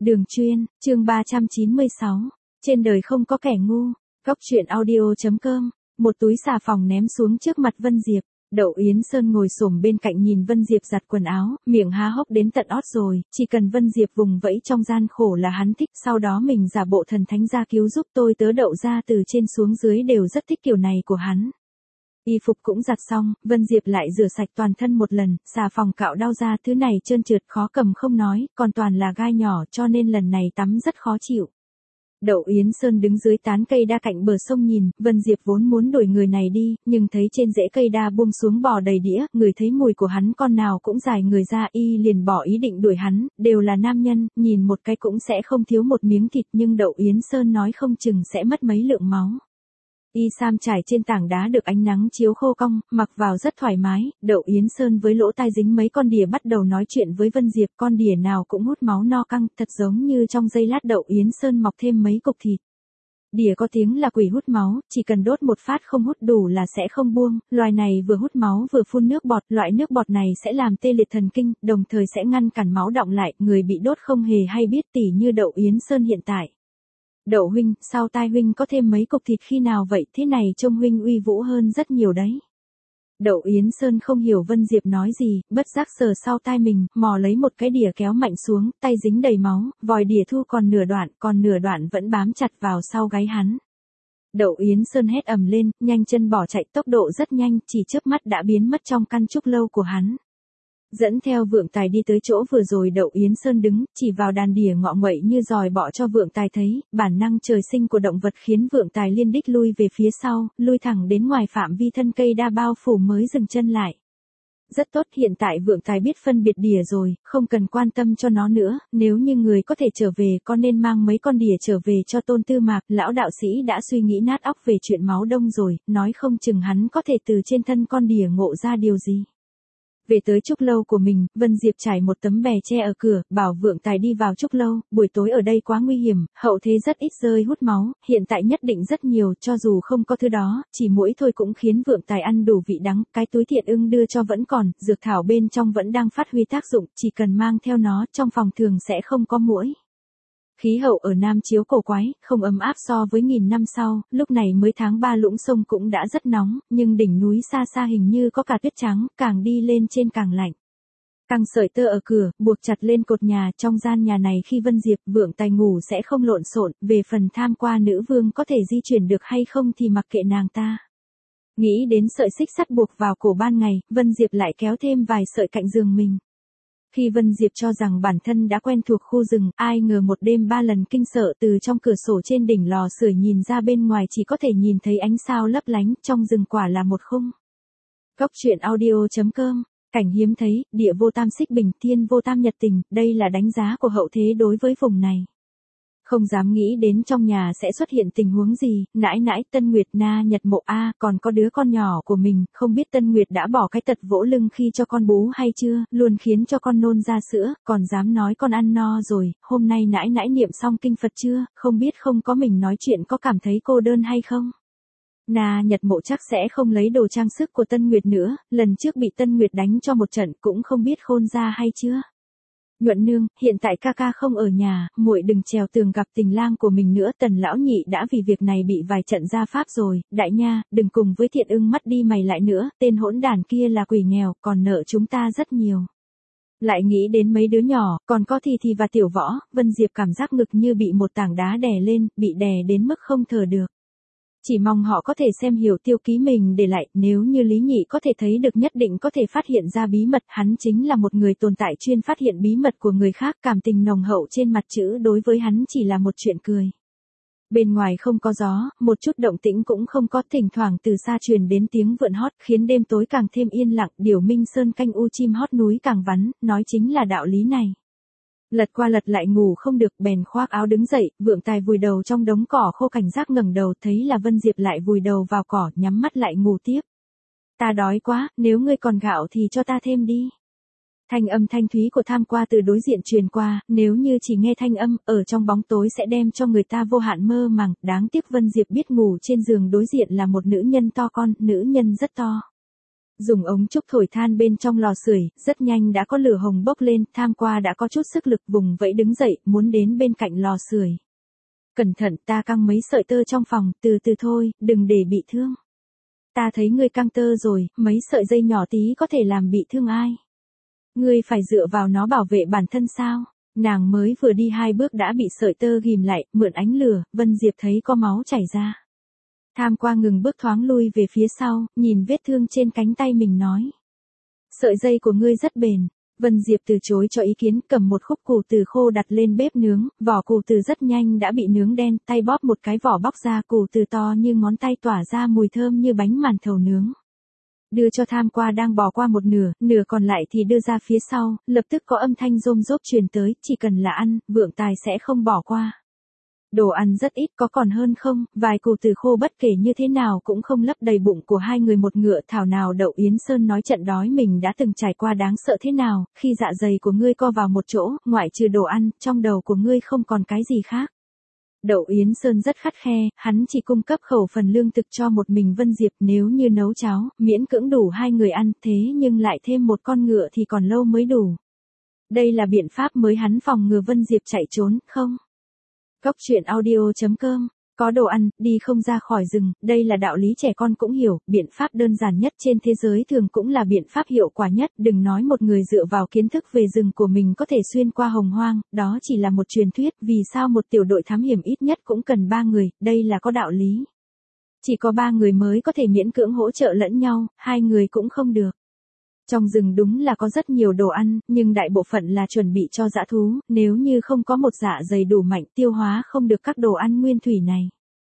Đường Chuyên, chương 396. Trên đời không có kẻ ngu. Góc truyện audio.com. Một túi xà phòng ném xuống trước mặt Vân Diệp. Đậu Yến Sơn ngồi xổm bên cạnh nhìn Vân Diệp giặt quần áo, miệng há hốc đến tận ót rồi, chỉ cần Vân Diệp vùng vẫy trong gian khổ là hắn thích, sau đó mình giả bộ thần thánh ra cứu giúp. Tôi tớ Đậu ra từ trên xuống dưới đều rất thích kiểu này của hắn. Y phục cũng giặt xong, Vân Diệp lại rửa sạch toàn thân một lần, xà phòng cạo đau ra, thứ này trơn trượt khó cầm không nói, còn toàn là gai nhỏ cho nên lần này tắm rất khó chịu. Đậu Yến Sơn đứng dưới tán cây đa cạnh bờ sông nhìn, Vân Diệp vốn muốn đuổi người này đi, nhưng thấy trên rễ cây đa buông xuống bò đầy đĩa, người thấy mùi của hắn con nào cũng dài người ra, y liền bỏ ý định đuổi hắn, đều là nam nhân, nhìn một cái cũng sẽ không thiếu một miếng thịt, nhưng Đậu Yến Sơn nói không chừng sẽ mất mấy lượng máu. Y sam trải trên tảng đá được ánh nắng chiếu khô cong, mặc vào rất thoải mái. Đậu Yến Sơn với lỗ tai dính mấy con đỉa bắt đầu nói chuyện với Vân Diệp, con đỉa nào cũng hút máu no căng, thật giống như trong giây lát Đậu Yến Sơn mọc thêm mấy cục thịt. Đỉa có tiếng là quỷ hút máu, chỉ cần đốt một phát không hút đủ là sẽ không buông, loài này vừa hút máu vừa phun nước bọt, loại nước bọt này sẽ làm tê liệt thần kinh, đồng thời sẽ ngăn cản máu đọng lại, người bị đốt không hề hay biết, tỉ như Đậu Yến Sơn hiện tại. Đậu huynh, sau tai huynh có thêm mấy cục thịt khi nào vậy, thế này trông huynh uy vũ hơn rất nhiều đấy. Đậu Yến Sơn không hiểu Vân Diệp nói gì, bất giác sờ sau tai mình, mò lấy một cái đỉa kéo mạnh xuống, tay dính đầy máu, vòi đỉa thu còn nửa đoạn vẫn bám chặt vào sau gáy hắn. Đậu Yến Sơn hét ầm lên, nhanh chân bỏ chạy, tốc độ rất nhanh, chỉ chớp mắt đã biến mất trong căn trúc lâu của hắn. Dẫn theo Vượng Tài đi tới chỗ vừa rồi Đậu Yến Sơn đứng, chỉ vào đàn đỉa ngọ nguậy như dòi bọ cho Vượng Tài thấy, bản năng trời sinh của động vật khiến Vượng Tài liên đích lui về phía sau, lui thẳng đến ngoài phạm vi thân cây đa bao phủ mới dừng chân lại. Rất tốt, hiện tại Vượng Tài biết phân biệt đỉa rồi, không cần quan tâm cho nó nữa, nếu như người có thể trở về con nên mang mấy con đỉa trở về cho Tôn Tư Mạc, lão đạo sĩ đã suy nghĩ nát óc về chuyện máu đông rồi, nói không chừng hắn có thể từ trên thân con đỉa ngộ ra điều gì. Về tới trúc lâu của mình, Vân Diệp trải một tấm bè tre ở cửa, bảo Vượng Tài đi vào trúc lâu, buổi tối ở đây quá nguy hiểm, hậu thế rất ít rơi hút máu, hiện tại nhất định rất nhiều, cho dù không có thứ đó, chỉ muỗi thôi cũng khiến Vượng Tài ăn đủ vị đắng, cái túi Thiện Ưng đưa cho vẫn còn, dược thảo bên trong vẫn đang phát huy tác dụng, chỉ cần mang theo nó, trong phòng thường sẽ không có muỗi. Khí hậu ở Nam Chiếu cổ quái, không ấm áp so với nghìn năm sau, lúc này mới tháng 3 Lũng Sông cũng đã rất nóng, nhưng đỉnh núi xa xa hình như có cả tuyết trắng, càng đi lên trên càng lạnh. Căng sợi tơ ở cửa, buộc chặt lên cột nhà, trong gian nhà này khi Vân Diệp, Vượng Tài ngủ sẽ không lộn xộn, về phần tham qua nữ vương có thể di chuyển được hay không thì mặc kệ nàng ta. Nghĩ đến sợi xích sắt buộc vào cổ ban ngày, Vân Diệp lại kéo thêm vài sợi cạnh giường mình. Khi Vân Diệp cho rằng bản thân đã quen thuộc khu rừng, ai ngờ một đêm 3 lần kinh sợ từ trong cửa sổ trên đỉnh lò sưởi nhìn ra bên ngoài chỉ có thể nhìn thấy ánh sao lấp lánh, trong rừng quả là một khung. Góc truyện audio.com. Cảnh hiếm thấy, địa vô tam xích bình, thiên vô tam nhật tình, đây là đánh giá của hậu thế đối với vùng này. Không dám nghĩ đến trong nhà sẽ xuất hiện tình huống gì, nãi nãi Tân Nguyệt na Nhật Mộ a, còn có đứa con nhỏ của mình, không biết Tân Nguyệt đã bỏ cái tật vỗ lưng khi cho con bú hay chưa, luôn khiến cho con nôn ra sữa, còn dám nói con ăn no rồi, hôm nay nãi nãi niệm xong kinh Phật chưa, không biết không có mình nói chuyện có cảm thấy cô đơn hay không. Na Nhật Mộ chắc sẽ không lấy đồ trang sức của Tân Nguyệt nữa, lần trước bị Tân Nguyệt đánh cho một trận cũng không biết khôn ra hay chưa. Nhuận nương, hiện tại ca ca không ở nhà, muội đừng trèo tường gặp tình lang của mình nữa, Tần lão nhị đã vì việc này bị vài trận gia pháp rồi, đại nha, đừng cùng với Thiện Ưng mắt đi mày lại nữa, tên hỗn đản kia là quỷ nghèo, còn nợ chúng ta rất nhiều. Lại nghĩ đến mấy đứa nhỏ, còn có Thì và Tiểu Võ, Vân Diệp cảm giác ngực như bị một tảng đá đè lên, bị đè đến mức không thở được. Chỉ mong họ có thể xem hiểu tiêu ký mình để lại, nếu như Lý Nhị có thể thấy được nhất định có thể phát hiện ra bí mật, hắn chính là một người tồn tại chuyên phát hiện bí mật của người khác, cảm tình nồng hậu trên mặt chữ đối với hắn chỉ là một chuyện cười. Bên ngoài không có gió, một chút động tĩnh cũng không có, thỉnh thoảng từ xa truyền đến tiếng vượn hót, khiến đêm tối càng thêm yên lặng, Điểu Minh Sơn canh u chim hót núi càng vắng, nói chính là đạo lý này. Lật qua lật lại ngủ không được, bèn khoác áo đứng dậy, Vượng Tài vùi đầu trong đống cỏ khô, cảnh giác ngẩng đầu thấy là Vân Diệp lại vùi đầu vào cỏ, nhắm mắt lại ngủ tiếp. Ta đói quá, nếu ngươi còn gạo thì cho ta thêm đi. Thanh âm thanh thúy của tham qua từ đối diện truyền qua, nếu như chỉ nghe thanh âm, ở trong bóng tối sẽ đem cho người ta vô hạn mơ màng, đáng tiếc Vân Diệp biết ngủ trên giường đối diện là một nữ nhân to con, nữ nhân rất to. Dùng ống trúc thổi than bên trong lò sưởi, rất nhanh đã có lửa hồng bốc lên, Tham Qua đã có chút sức lực vùng vẫy đứng dậy, muốn đến bên cạnh lò sưởi. Cẩn thận, ta căng mấy sợi tơ trong phòng, từ từ thôi, đừng để bị thương. Ta thấy ngươi căng tơ rồi, mấy sợi dây nhỏ tí có thể làm bị thương ai. Ngươi phải dựa vào nó bảo vệ bản thân sao? Nàng mới vừa đi 2 bước đã bị sợi tơ ghim lại, mượn ánh lửa, Vân Diệp thấy có máu chảy ra. Tham Qua ngừng bước thoáng lui về phía sau, nhìn vết thương trên cánh tay mình nói. Sợi dây của ngươi rất bền. Vân Diệp từ chối cho ý kiến, cầm một khúc củ từ khô đặt lên bếp nướng, vỏ củ từ rất nhanh đã bị nướng đen, tay bóp một cái vỏ bóc ra, củ từ to như ngón tay tỏa ra mùi thơm như bánh màn thầu nướng. Đưa cho Tham Qua đang bỏ qua một nửa, nửa còn lại thì đưa ra phía sau, lập tức có âm thanh rôm rốp truyền tới, chỉ cần là ăn, Vượng Tài sẽ không bỏ qua. Đồ ăn rất ít, có còn hơn không, vài củ từ khô bất kể như thế nào cũng không lấp đầy bụng của hai người một ngựa. Thảo nào Đậu Yến Sơn nói trận đói mình đã từng trải qua đáng sợ thế nào, khi dạ dày của ngươi co vào một chỗ, ngoại trừ đồ ăn, trong đầu của ngươi không còn cái gì khác. Đậu Yến Sơn rất khắt khe, hắn chỉ cung cấp khẩu phần lương thực cho một mình Vân Diệp, nếu như nấu cháo, miễn cưỡng đủ 2 người ăn, thế nhưng lại thêm một con ngựa thì còn lâu mới đủ. Đây là biện pháp mới hắn phòng ngừa Vân Diệp chạy trốn, không? Cốc truyện audio.com, có đồ ăn, đi không ra khỏi rừng, đây là đạo lý trẻ con cũng hiểu, biện pháp đơn giản nhất trên thế giới thường cũng là biện pháp hiệu quả nhất, đừng nói một người dựa vào kiến thức về rừng của mình có thể xuyên qua hồng hoang, đó chỉ là một truyền thuyết, vì sao một tiểu đội thám hiểm ít nhất cũng cần 3 người, đây là có đạo lý. Chỉ có 3 người mới có thể miễn cưỡng hỗ trợ lẫn nhau, 2 người cũng không được. Trong rừng đúng là có rất nhiều đồ ăn, nhưng đại bộ phận là chuẩn bị cho dã thú, nếu như không có một dạ dày đủ mạnh tiêu hóa không được các đồ ăn nguyên thủy này.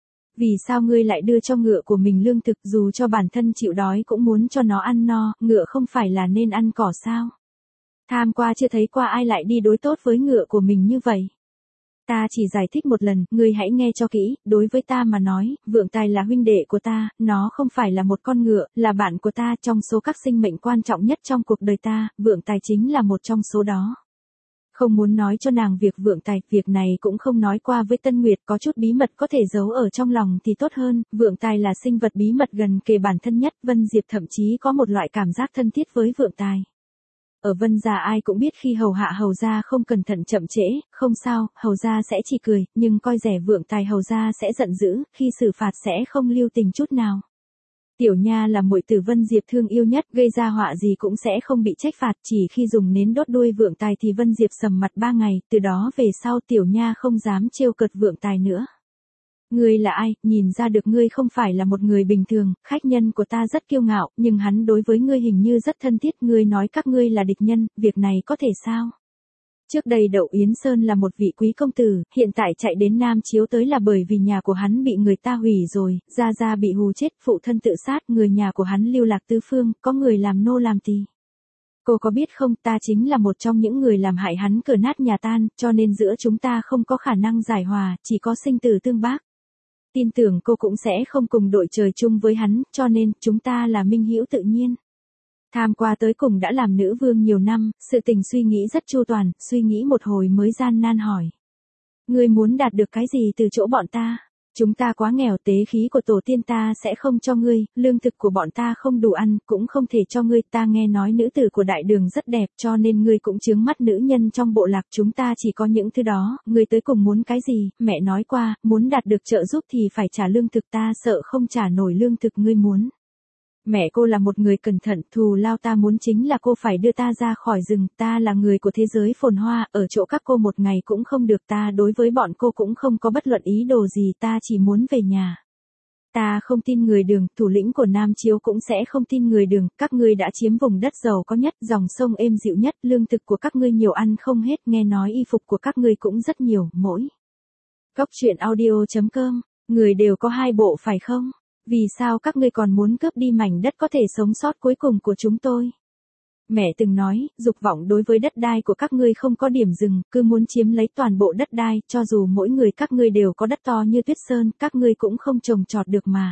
Vì sao ngươi lại đưa cho ngựa của mình lương thực, dù cho bản thân chịu đói cũng muốn cho nó ăn no, ngựa không phải là nên ăn cỏ sao? Tham Qua chưa thấy qua ai lại đi đối tốt với ngựa của mình như vậy. Ta chỉ giải thích một lần, ngươi hãy nghe cho kỹ, đối với ta mà nói, Vượng Tài là huynh đệ của ta, nó không phải là một con ngựa, là bạn của ta, trong số các sinh mệnh quan trọng nhất trong cuộc đời ta, Vượng Tài chính là một trong số đó. Không muốn nói cho nàng việc Vượng Tài, việc này cũng không nói qua với Tân Nguyệt, có chút bí mật có thể giấu ở trong lòng thì tốt hơn, Vượng Tài là sinh vật bí mật gần kề bản thân nhất, Vân Diệp thậm chí có một loại cảm giác thân thiết với Vượng Tài. Ở Vân gia ai cũng biết khi hầu hạ hầu gia không cẩn thận chậm trễ, không sao, hầu gia sẽ chỉ cười, nhưng coi rẻ Vượng Tài hầu gia sẽ giận dữ, khi xử phạt sẽ không lưu tình chút nào. Tiểu Nha là muội tử Vân Diệp thương yêu nhất, gây ra họa gì cũng sẽ không bị trách phạt, chỉ khi dùng nến đốt đuôi Vượng Tài thì Vân Diệp sầm mặt 3 ngày, từ đó về sau Tiểu Nha không dám trêu cợt Vượng Tài nữa. Ngươi là ai, nhìn ra được ngươi không phải là một người bình thường, khách nhân của ta rất kiêu ngạo, nhưng hắn đối với ngươi hình như rất thân thiết, ngươi nói các ngươi là địch nhân, việc này có thể sao? Trước đây Đậu Yến Sơn là một vị quý công tử, hiện tại chạy đến Nam Chiếu tới là bởi vì nhà của hắn bị người ta hủy rồi, gia gia bị hù chết, phụ thân tự sát, người nhà của hắn lưu lạc tứ phương, có người làm nô làm tỳ. Cô có biết không, ta chính là một trong những người làm hại hắn cửa nát nhà tan, cho nên giữa chúng ta không có khả năng giải hòa, chỉ có sinh tử tương bác. Tin tưởng cô cũng sẽ không cùng đội trời chung với hắn, cho nên, chúng ta là minh hữu tự nhiên. Tham Qua tới cùng đã làm nữ vương nhiều năm, sự tình suy nghĩ rất chu toàn, suy nghĩ một hồi mới gian nan hỏi. Ngươi muốn đạt được cái gì từ chỗ bọn ta? Chúng ta quá nghèo, tế khí của tổ tiên ta sẽ không cho ngươi, lương thực của bọn ta không đủ ăn, cũng không thể cho ngươi, ta nghe nói nữ tử của đại đường rất đẹp, cho nên ngươi cũng chướng mắt nữ nhân trong bộ lạc, chúng ta chỉ có những thứ đó, ngươi tới cùng muốn cái gì, mẹ nói qua, muốn đạt được trợ giúp thì phải trả lương thực, ta sợ không trả nổi lương thực ngươi muốn. Mẹ cô là một người cẩn thận, thù lao ta muốn chính là cô phải đưa ta ra khỏi rừng, ta là người của thế giới phồn hoa, ở chỗ các cô một ngày cũng không được, ta đối với bọn cô cũng không có bất luận ý đồ gì, ta chỉ muốn về nhà. Ta không tin người Đường, thủ lĩnh của Nam Chiếu cũng sẽ không tin người Đường, các ngươi đã chiếm vùng đất giàu có nhất, dòng sông êm dịu nhất, lương thực của các ngươi nhiều ăn không hết, nghe nói y phục của các ngươi cũng rất nhiều, mỗi. Cốc truyện audio.com, người đều có 2 bộ phải không? Vì sao các ngươi còn muốn cướp đi mảnh đất có thể sống sót cuối cùng của chúng tôi? Mẹ từng nói, dục vọng đối với đất đai của các ngươi không có điểm dừng, cứ muốn chiếm lấy toàn bộ đất đai, cho dù mỗi người các ngươi đều có đất to như Tuyết Sơn, các ngươi cũng không trồng trọt được mà.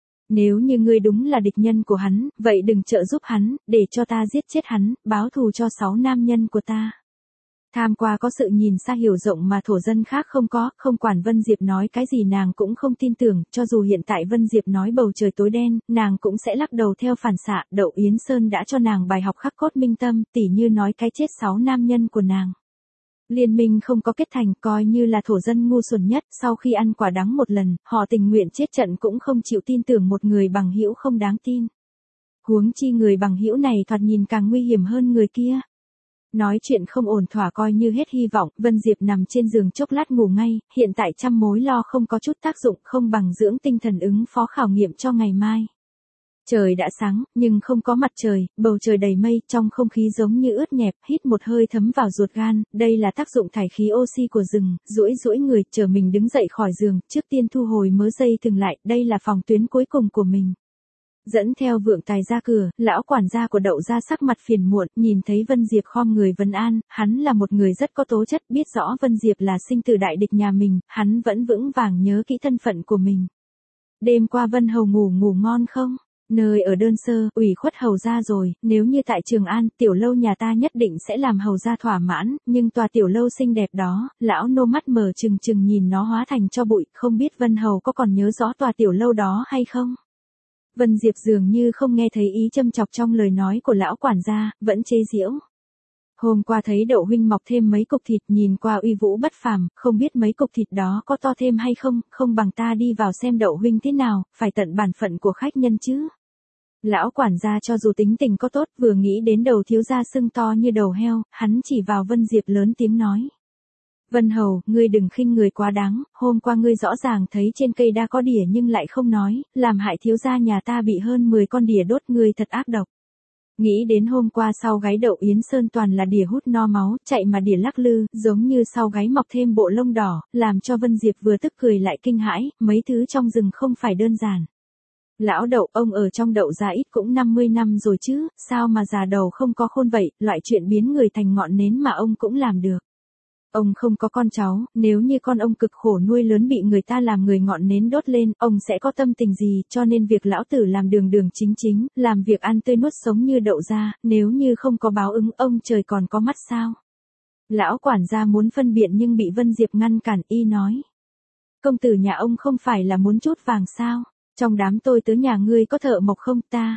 Nếu như ngươi đúng là địch nhân của hắn, vậy đừng trợ giúp hắn, để cho ta giết chết hắn, báo thù cho 6 nam nhân của ta. Tham qua có sự nhìn xa hiểu rộng mà thổ dân khác không có, không quản Vân Diệp nói cái gì nàng cũng không tin tưởng, cho dù hiện tại Vân Diệp nói bầu trời tối đen, nàng cũng sẽ lắc đầu theo phản xạ. Đậu Yến Sơn đã cho nàng bài học khắc cốt minh tâm, tỉ như nói cái chết 6 nam nhân của nàng. Liên minh không có kết thành, coi như là thổ dân ngu xuẩn nhất, sau khi ăn quả đắng một lần, họ tình nguyện chết trận cũng không chịu tin tưởng một người bằng hữu không đáng tin. Huống chi người bằng hữu này thoạt nhìn càng nguy hiểm hơn người kia. Nói chuyện không ổn thỏa coi như hết hy vọng, Vân Diệp nằm trên giường chốc lát ngủ ngay, hiện tại trăm mối lo không có chút tác dụng, không bằng dưỡng tinh thần ứng phó khảo nghiệm cho ngày mai. Trời đã sáng, nhưng không có mặt trời, bầu trời đầy mây, trong không khí giống như ướt nhẹp, hít một hơi thấm vào ruột gan, đây là tác dụng thải khí oxy của rừng, duỗi người, chờ mình đứng dậy khỏi giường, trước tiên thu hồi mớ dây thừng lại, đây là phòng tuyến cuối cùng của mình. Dẫn theo Vượng Tài ra cửa, lão quản gia của Đậu gia sắc mặt phiền muộn, nhìn thấy Vân Diệp khom người vấn an, hắn là một người rất có tố chất, biết rõ Vân Diệp là sinh tử đại địch nhà mình, hắn vẫn vững vàng nhớ kỹ thân phận của mình. Đêm qua Vân Hầu ngủ ngon không? Nơi ở đơn sơ, ủy khuất hầu gia rồi, nếu như tại Trường An, tiểu lâu nhà ta nhất định sẽ làm hầu gia thỏa mãn, nhưng tòa tiểu lâu xinh đẹp đó, lão nô mắt mở trừng nhìn nó hóa thành cho bụi, không biết Vân Hầu có còn nhớ rõ tòa tiểu lâu đó hay không? Vân Diệp dường như không nghe thấy ý châm chọc trong lời nói của lão quản gia, vẫn chế giễu. Hôm qua thấy Đậu huynh mọc thêm mấy cục thịt, nhìn qua uy vũ bất phàm, không biết mấy cục thịt đó có to thêm hay không, không bằng ta đi vào xem Đậu huynh thế nào, phải tận bản phận của khách nhân chứ. Lão quản gia cho dù tính tình có tốt, vừa nghĩ đến đầu thiếu gia sưng to như đầu heo, hắn chỉ vào Vân Diệp lớn tiếng nói. Vân Hầu, ngươi đừng khinh người quá đáng, hôm qua ngươi rõ ràng thấy trên cây đa có đỉa nhưng lại không nói, làm hại thiếu gia nhà ta bị hơn 10 con đỉa đốt, ngươi thật ác độc. Nghĩ đến hôm qua sau gáy Đậu Yến Sơn toàn là đỉa hút no máu, chạy mà đỉa lắc lư, giống như sau gáy mọc thêm bộ lông đỏ, làm cho Vân Diệp vừa tức cười lại kinh hãi, mấy thứ trong rừng không phải đơn giản. Lão Đậu, ông ở trong Đậu gia ít cũng 50 năm rồi chứ, sao mà già đầu không có khôn vậy, loại chuyện biến người thành ngọn nến mà ông cũng làm được. Ông không có con cháu, nếu như con ông cực khổ nuôi lớn bị người ta làm người ngọn nến đốt lên, ông sẽ có tâm tình gì, cho nên việc lão tử làm đường chính, làm việc ăn tươi nuốt sống như Đậu gia, nếu như không có báo ứng ông trời còn có mắt sao? Lão quản gia muốn phân biện nhưng bị Vân Diệp ngăn cản, y nói. Công tử nhà ông không phải là muốn chút vàng sao? Trong đám tôi tớ nhà ngươi có thợ mộc không ta?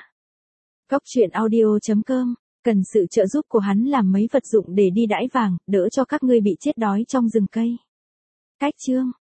Góc truyện audio.com, cần sự trợ giúp của hắn làm mấy vật dụng để đi đãi vàng, đỡ cho các ngươi bị chết đói trong rừng cây. Cách chương